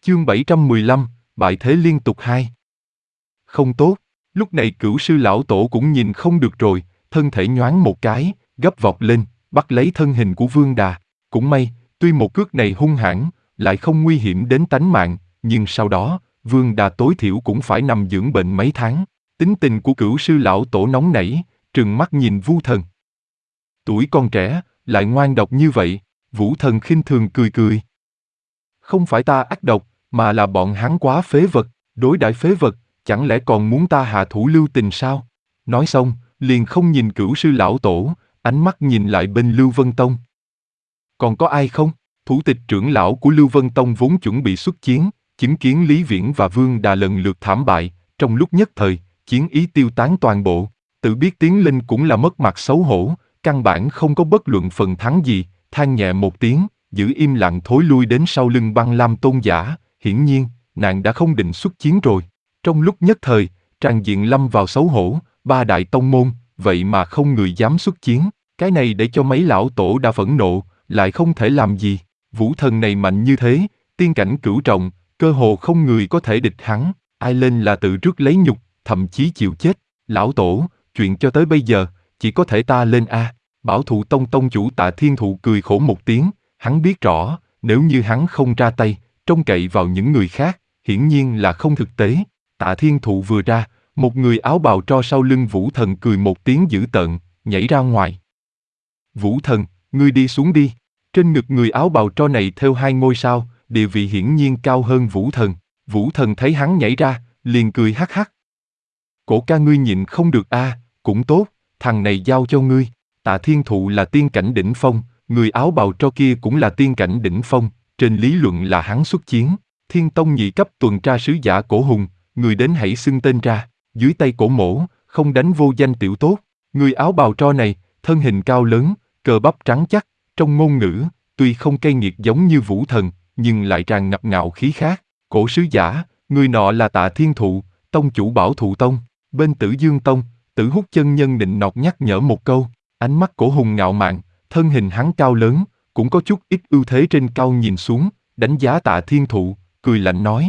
Chương 715, bại thế liên tục 2. Không tốt, lúc này Cửu sư lão tổ cũng nhìn không được rồi, thân thể nhoáng một cái, gấp vọt lên, bắt lấy thân hình của Vương Đà. Cũng may, tuy một cước này hung hãn, lại không nguy hiểm đến tánh mạng, nhưng sau đó, Vương Đà tối thiểu cũng phải nằm dưỡng bệnh mấy tháng. Tính tình của Cửu sư lão tổ nóng nảy, trừng mắt nhìn Vu Thần. Tuổi còn trẻ, lại ngoan độc như vậy, Vũ Thần khinh thường cười cười. Không phải ta ác độc, mà là bọn hắn quá phế vật, đối đãi phế vật, chẳng lẽ còn muốn ta hạ thủ lưu tình sao? Nói xong, liền không nhìn Cửu sư lão tổ, ánh mắt nhìn lại bên Lưu Vân Tông. Còn có ai không? Thủ tịch trưởng lão của Lưu Vân Tông vốn chuẩn bị xuất chiến, chứng kiến Lý Viễn và Vương Đà lần lượt thảm bại, trong lúc nhất thời, chiến ý tiêu tán toàn bộ, tự biết tiến lên cũng là mất mặt xấu hổ, căn bản không có bất luận phần thắng gì, than nhẹ một tiếng, giữ im lặng thối lui đến sau lưng Băng Lam tôn giả, hiển nhiên, nàng đã không định xuất chiến rồi. Trong lúc nhất thời, tràng diện lâm vào xấu hổ, ba đại tông môn, vậy mà không người dám xuất chiến, cái này để cho mấy lão tổ đã phẫn nộ, lại không thể làm gì. Vũ Thần này mạnh như thế, tiên cảnh cửu trọng, cơ hồ không người có thể địch hắn, ai lên là tự rước lấy nhục, thậm chí chịu chết. Lão tổ, chuyện cho tới bây giờ, chỉ có thể ta lên a. Bảo Thụ Tông tông chủ Tạ Thiên Thụ cười khổ một tiếng, hắn biết rõ, nếu như hắn không ra tay, trông cậy vào những người khác, hiển nhiên là không thực tế. Tạ Thiên Thụ vừa ra, một người áo bào tro sau lưng Vũ Thần cười một tiếng dữ tợn, nhảy ra ngoài. Vũ Thần, ngươi đi xuống đi. Trên ngực người áo bào tro này thêu 2 ngôi sao, địa vị hiển nhiên cao hơn Vũ Thần. Vũ Thần thấy hắn nhảy ra, liền cười hắc hắc. Cổ ca ngươi nhịn không được a, cũng tốt, thằng này giao cho ngươi. Tạ Thiên Thụ là tiên cảnh đỉnh phong, người áo bào tro kia cũng là tiên cảnh đỉnh phong, trên lý luận là hắn xuất chiến. Thiên Tông nhị cấp tuần tra sứ giả Cổ Hùng, người đến hãy xưng tên ra, dưới tay Cổ Mỗ, không đánh vô danh tiểu tốt. Người áo bào tro này, thân hình cao lớn, cơ bắp trắng chắc, trong ngôn ngữ, tuy không cay nghiệt giống như Vũ Thần, nhưng lại tràn ngập ngạo khí khác. Cổ sứ giả, người nọ là Tạ Thiên Thụ, tông chủ Bảo Thụ Tông. Bên Tử Dương Tông, Tử Hút chân nhân nịnh nọt nhắc nhở một câu, ánh mắt Cổ Hùng ngạo mạn, thân hình hắn cao lớn, cũng có chút ít ưu thế trên cao nhìn xuống, đánh giá Tạ Thiên Thụ, cười lạnh nói.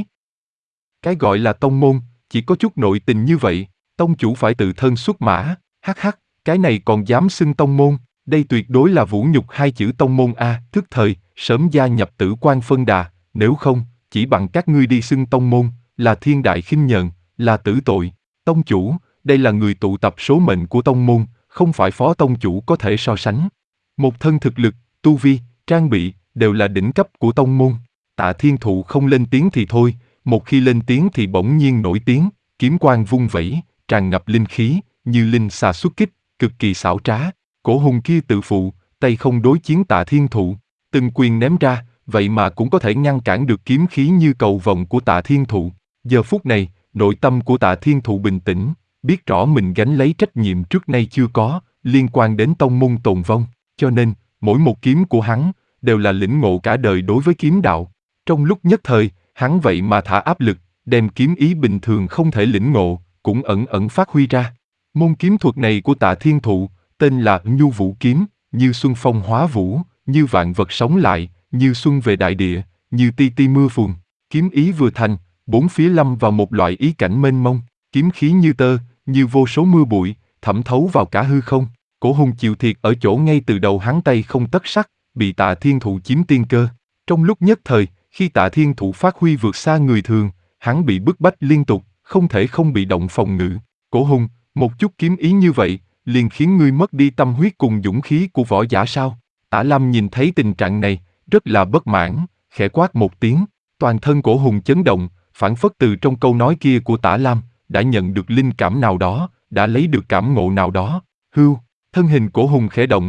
Cái gọi là tông môn, chỉ có chút nội tình như vậy, tông chủ phải tự thân xuất mã, hắc hắc, cái này còn dám xưng tông môn, đây tuyệt đối là vũ nhục 2 chữ tông môn a, thức thời, sớm gia nhập Tử Quan phân đà, nếu không, chỉ bằng các ngươi đi xưng tông môn, là thiên đại khinh nhờn, là tử tội. Tông chủ, đây là người tụ tập số mệnh của tông môn, không phải phó tông chủ có thể so sánh. Một thân thực lực, tu vi, trang bị, đều là đỉnh cấp của tông môn. Tạ Thiên Thụ không lên tiếng thì thôi, một khi lên tiếng thì bỗng nhiên nổi tiếng, kiếm quang vung vẩy, tràn ngập linh khí, như linh xà xuất kích, cực kỳ xảo trá. Cổ Hùng kia tự phụ, tay không đối chiến Tạ Thiên Thụ, từng quyền ném ra, vậy mà cũng có thể ngăn cản được kiếm khí như cầu vồng của Tạ Thiên Thụ. Giờ phút này, nội tâm của Tạ Thiên Thụ bình tĩnh, biết rõ mình gánh lấy trách nhiệm trước nay chưa có, liên quan đến tông môn tồn vong, cho nên, mỗi một kiếm của hắn, đều là lĩnh ngộ cả đời đối với kiếm đạo. Trong lúc nhất thời, hắn vậy mà thả áp lực, đem kiếm ý bình thường không thể lĩnh ngộ, cũng ẩn ẩn phát huy ra. Môn kiếm thuật này của Tạ Thiên Thụ, tên là Nhu Vũ Kiếm, như xuân phong hóa vũ, như vạn vật sống lại, như xuân về đại địa, như ti ti mưa phùn. Kiếm ý vừa thành, bốn phía lâm vào một loại ý cảnh mênh mông, kiếm khí như tơ, như vô số mưa bụi, thẩm thấu vào cả hư không. Cổ Hùng chịu thiệt ở chỗ ngay từ đầu hắn tay không tất sắt, bị Tạ Thiên Thụ chiếm tiên cơ. Trong lúc nhất thời, khi Tạ Thiên Thụ phát huy vượt xa người thường, hắn bị bức bách liên tục, không thể không bị động phòng ngự. Cổ Hùng, một chút kiếm ý như vậy, liền khiến ngươi mất đi tâm huyết cùng dũng khí của võ giả sao? Tạ Lam nhìn thấy tình trạng này, rất là bất mãn, khẽ quát một tiếng, toàn thân Cổ Hùng chấn động, phảng phất từ trong câu nói kia của Tạ Lam, đã nhận được linh cảm nào đó, đã lấy được cảm ngộ nào đó. Hưu, thân hình Cổ Hùng khẽ động,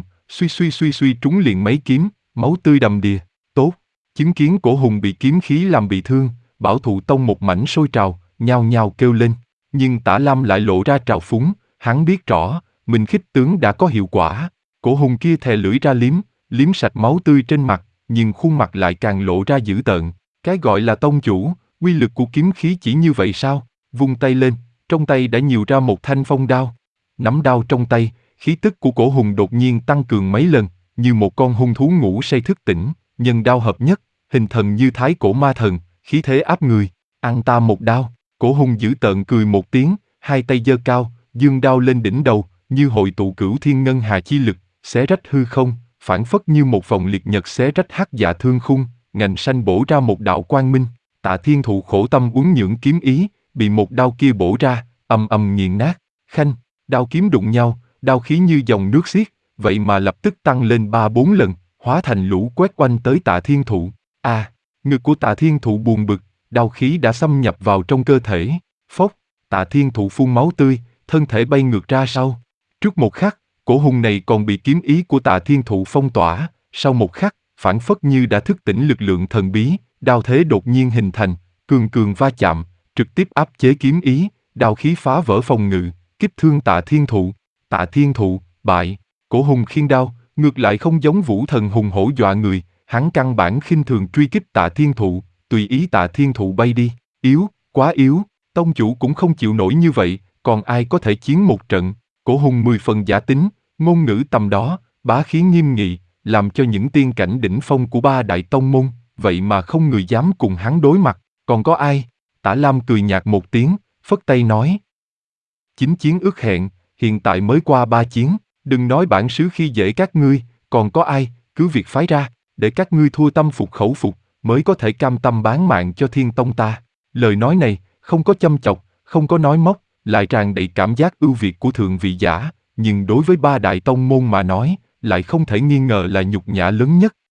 suy trúng liền mấy kiếm, máu tươi đầm đìa. Tốt, chứng kiến Cổ Hùng bị kiếm khí làm bị thương, Bảo Thụ Tông một mảnh sôi trào, nhao nhao kêu lên. Nhưng Tạ Lam lại lộ ra trào phúng, hắn biết rõ, mình khích tướng đã có hiệu quả. Cổ Hùng kia thè lưỡi ra liếm sạch máu tươi trên mặt, nhưng khuôn mặt lại càng lộ ra dữ tợn. Cái gọi là tông chủ, uy lực của kiếm khí chỉ như vậy sao? Vung tay lên, trong tay đã nhiều ra một thanh phong đao. Nắm đao trong tay, khí tức của Cổ Hùng đột nhiên tăng cường mấy lần, như một con hung thú ngủ say thức tỉnh, nhân đao hợp nhất, hình thần như thái cổ ma thần, khí thế áp người, ăn ta một đao. Cổ hùng dữ tợn cười một tiếng, hai tay giơ cao, dương đao lên đỉnh đầu, như hội tụ cửu thiên ngân hà chi lực, xé rách hư không, phảng phất như một vòng liệt nhật xé rách hắc dạ thương khung, ngành sanh bổ ra một đạo quang minh. Tạ Thiên Thụ khổ tâm uốn nhưỡng kiếm ý, bị một đao kia bổ ra, ầm ầm nghiền nát. Khanh, đao kiếm đụng nhau, đao khí như dòng nước xiết, vậy mà lập tức tăng lên 3-4 lần, hóa thành lũ quét quanh tới Tạ Thiên Thụ. Ngực của Tạ Thiên Thụ buồn bực, đao khí đã xâm nhập vào trong cơ thể. Phốc, Tạ Thiên Thụ phun máu tươi, thân thể bay ngược ra sau. Trước một khắc, cổ hùng này còn bị kiếm ý của Tạ Thiên Thụ phong tỏa, sau một khắc, phảng phất như đã thức tỉnh lực lượng thần bí, đao thế đột nhiên hình thành, cường cường va chạm, trực tiếp áp chế kiếm ý, đao khí phá vỡ phòng ngự, kích thương Tạ Thiên Thụ. Tạ Thiên Thụ, bại. Cổ hùng khiêng đao, ngược lại không giống Vũ Thần hùng hổ dọa người, hắn căn bản khinh thường truy kích Tạ Thiên Thụ, tùy ý Tạ Thiên Thụ bay đi. Yếu, quá yếu, tông chủ cũng không chịu nổi như vậy, còn ai có thể chiến một trận. Cổ hùng 10 phần giả tính, ngôn ngữ tầm đó, bá khí nghiêm nghị, làm cho những tiên cảnh đỉnh phong của ba đại tông môn, vậy mà không người dám cùng hắn đối mặt. Còn có ai? Tả Lam cười nhạt một tiếng, phất tay nói. 9 chiến ước hẹn, hiện tại mới qua 3 chiến, đừng nói bản sứ khi dễ các ngươi, còn có ai, cứ việc phái ra, để các ngươi thua tâm phục khẩu phục, mới có thể cam tâm bán mạng cho Thiên Tông ta. Lời nói này, không có châm chọc, không có nói móc, lại tràn đầy cảm giác ưu việt của thượng vị giả, nhưng đối với ba đại tông môn mà nói, lại không thể nghi ngờ là nhục nhã lớn nhất.